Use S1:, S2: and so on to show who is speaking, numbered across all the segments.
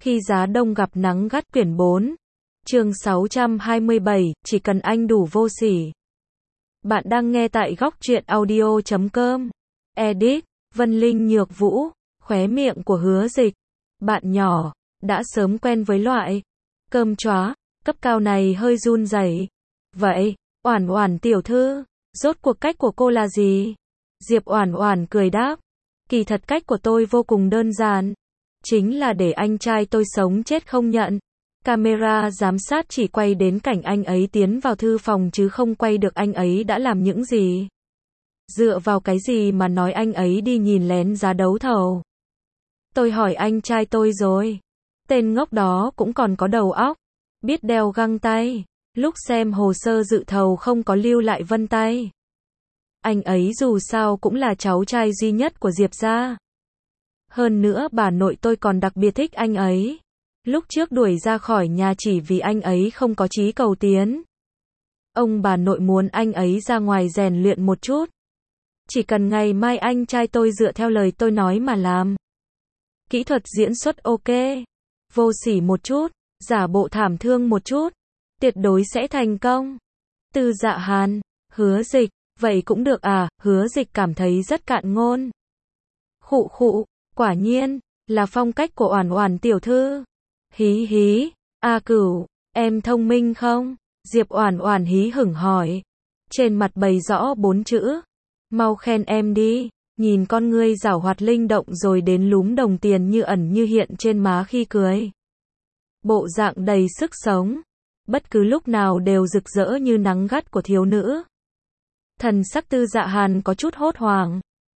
S1: Khi giá đông gặp nắng gắt quyển 4. Chương 627, chỉ cần anh đủ vô sỉ. Bạn đang nghe tại góc truyện audio.com. Edit, Vân Linh Nhược Vũ, khóe miệng của Hứa Dịch. Bạn nhỏ, đã sớm quen với loại cơm chóa cấp cao này hơi run rẩy. Vậy, Oản Oản tiểu thư, rốt cuộc cách của cô là gì? Diệp Oản Oản cười đáp, kỳ thật cách của tôi vô cùng đơn giản, chính là để anh trai tôi sống chết không nhận. Camera giám sát chỉ quay đến cảnh anh ấy tiến vào thư phòng chứ không quay được anh ấy đã làm những gì. Dựa vào cái gì mà nói anh ấy đi nhìn lén giá đấu thầu? Tôi hỏi anh trai tôi rồi. Tên ngốc đó cũng còn có đầu óc, biết đeo găng tay. Lúc xem hồ sơ dự thầu không có lưu lại vân tay. Anh ấy dù sao cũng là cháu trai duy nhất của Diệp gia. Hơn nữa bà nội tôi còn đặc biệt thích anh ấy. Lúc trước đuổi ra khỏi nhà chỉ vì anh ấy không có chí cầu tiến. Ông bà nội muốn anh ấy ra ngoài rèn luyện một chút. Chỉ cần ngày mai anh trai tôi dựa theo lời tôi nói mà làm. Kỹ thuật diễn xuất ok. Vô sỉ một chút, giả bộ thảm thương một chút. Tuyệt đối sẽ thành công. Tư Dạ Hàn, Hứa Dịch, vậy cũng được à? Hứa Dịch cảm thấy rất cạn ngôn. Khụ khụ, quả nhiên, là phong cách của Oản Oản tiểu thư. Hí hí, A Cửu, em thông minh không? Diệp Oản Oản hí hửng hỏi. Trên mặt bày rõ 4 chữ. Mau khen em đi, nhìn con ngươi giảo hoạt linh động rồi đến lúm đồng tiền như ẩn như hiện trên má khi cười. Bộ dạng đầy sức sống, bất cứ lúc nào đều rực rỡ như nắng gắt của thiếu nữ. Thần sắc Tư Dạ Hàn có chút hốt hoảng.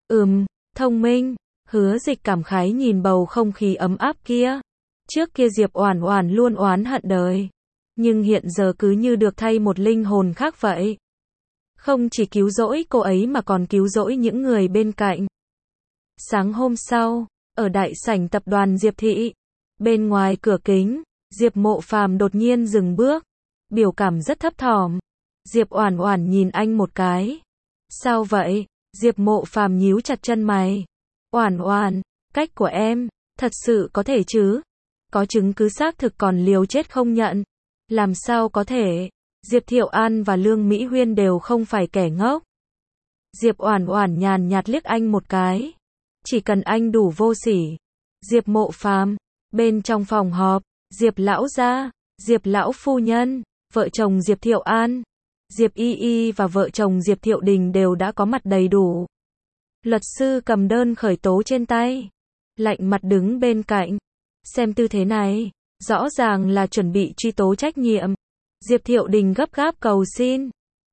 S1: Thông minh. Hứa Dịch cảm khái nhìn bầu không khí ấm áp kia. Trước kia Diệp Oản Oản luôn oán hận đời, nhưng hiện giờ cứ như được thay một linh hồn khác vậy. Không chỉ cứu rỗi cô ấy mà còn cứu rỗi những người bên cạnh. Sáng hôm sau, ở đại sảnh tập đoàn Diệp Thị, bên ngoài cửa kính, Diệp Mộ Phàm đột nhiên dừng bước, biểu cảm rất thấp thỏm. Diệp Oản Oản nhìn anh một cái. Sao vậy? Diệp Mộ Phàm nhíu chặt chân mày. Oản Oản, cách của em, thật sự có thể chứ? Có chứng cứ xác thực còn liều chết không nhận. Làm sao có thể? Diệp Thiệu An và Lương Mỹ Huyên đều không phải kẻ ngốc. Diệp Oản Oản nhàn nhạt liếc anh một cái. Chỉ cần anh đủ vô sỉ. Diệp Mộ Phàm, bên trong phòng họp, Diệp lão gia, Diệp lão phu nhân, vợ chồng Diệp Thiệu An, Diệp Y Y và vợ chồng Diệp Thiệu Đình đều đã có mặt đầy đủ. Luật sư cầm đơn khởi tố trên tay, lạnh mặt đứng bên cạnh. Xem tư thế này, rõ ràng là chuẩn bị truy tố trách nhiệm. Diệp Thiệu Đình gấp gáp cầu xin.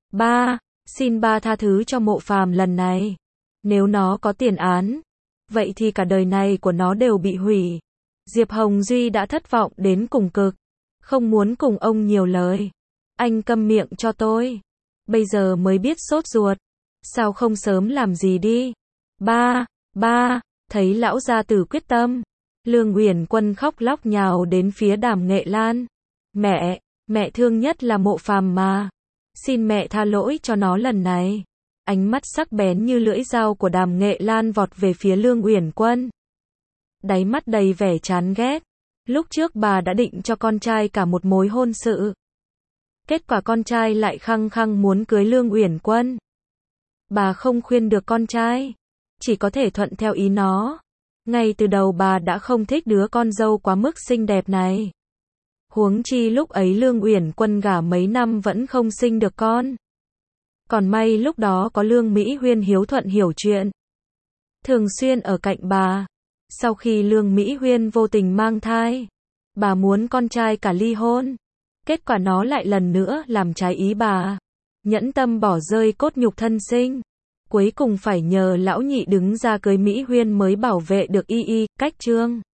S1: Xin ba tha thứ cho Mộ Phàm lần này. Nếu nó có tiền án, vậy thì cả đời này của nó đều bị hủy. Diệp Hồng Duy đã thất vọng đến cùng cực, không muốn cùng ông nhiều lời. Anh câm miệng cho tôi. Bây giờ mới biết sốt ruột. Sao không sớm làm gì đi? Thấy lão gia tử quyết tâm. Lương Uyển Quân khóc lóc nhào đến phía Đàm Nghệ Lan. Mẹ thương nhất là Mộ Phàm mà. Xin mẹ tha lỗi cho nó lần này. Ánh mắt sắc bén như lưỡi dao của Đàm Nghệ Lan vọt về phía Lương Uyển Quân. Đáy mắt đầy vẻ chán ghét. Lúc trước bà đã định cho con trai cả một mối hôn sự. Kết quả con trai lại khăng khăng muốn cưới Lương Uyển Quân. Bà không khuyên được con trai, chỉ có thể thuận theo ý nó. Ngay từ đầu bà đã không thích đứa con dâu quá mức xinh đẹp này. Huống chi lúc ấy Lương Uyển Quân gả mấy năm vẫn không sinh được con. Còn may lúc đó có Lương Mỹ Huyên hiếu thuận hiểu chuyện, thường xuyên ở cạnh bà. Sau khi Lương Mỹ Huyên vô tình mang thai, bà muốn con trai cả ly hôn. Kết quả nó lại lần nữa làm trái ý bà, nhẫn tâm bỏ rơi cốt nhục thân sinh. Cuối cùng phải nhờ lão nhị đứng ra cưới Mỹ Huyên mới bảo vệ được Y Y. Cách chương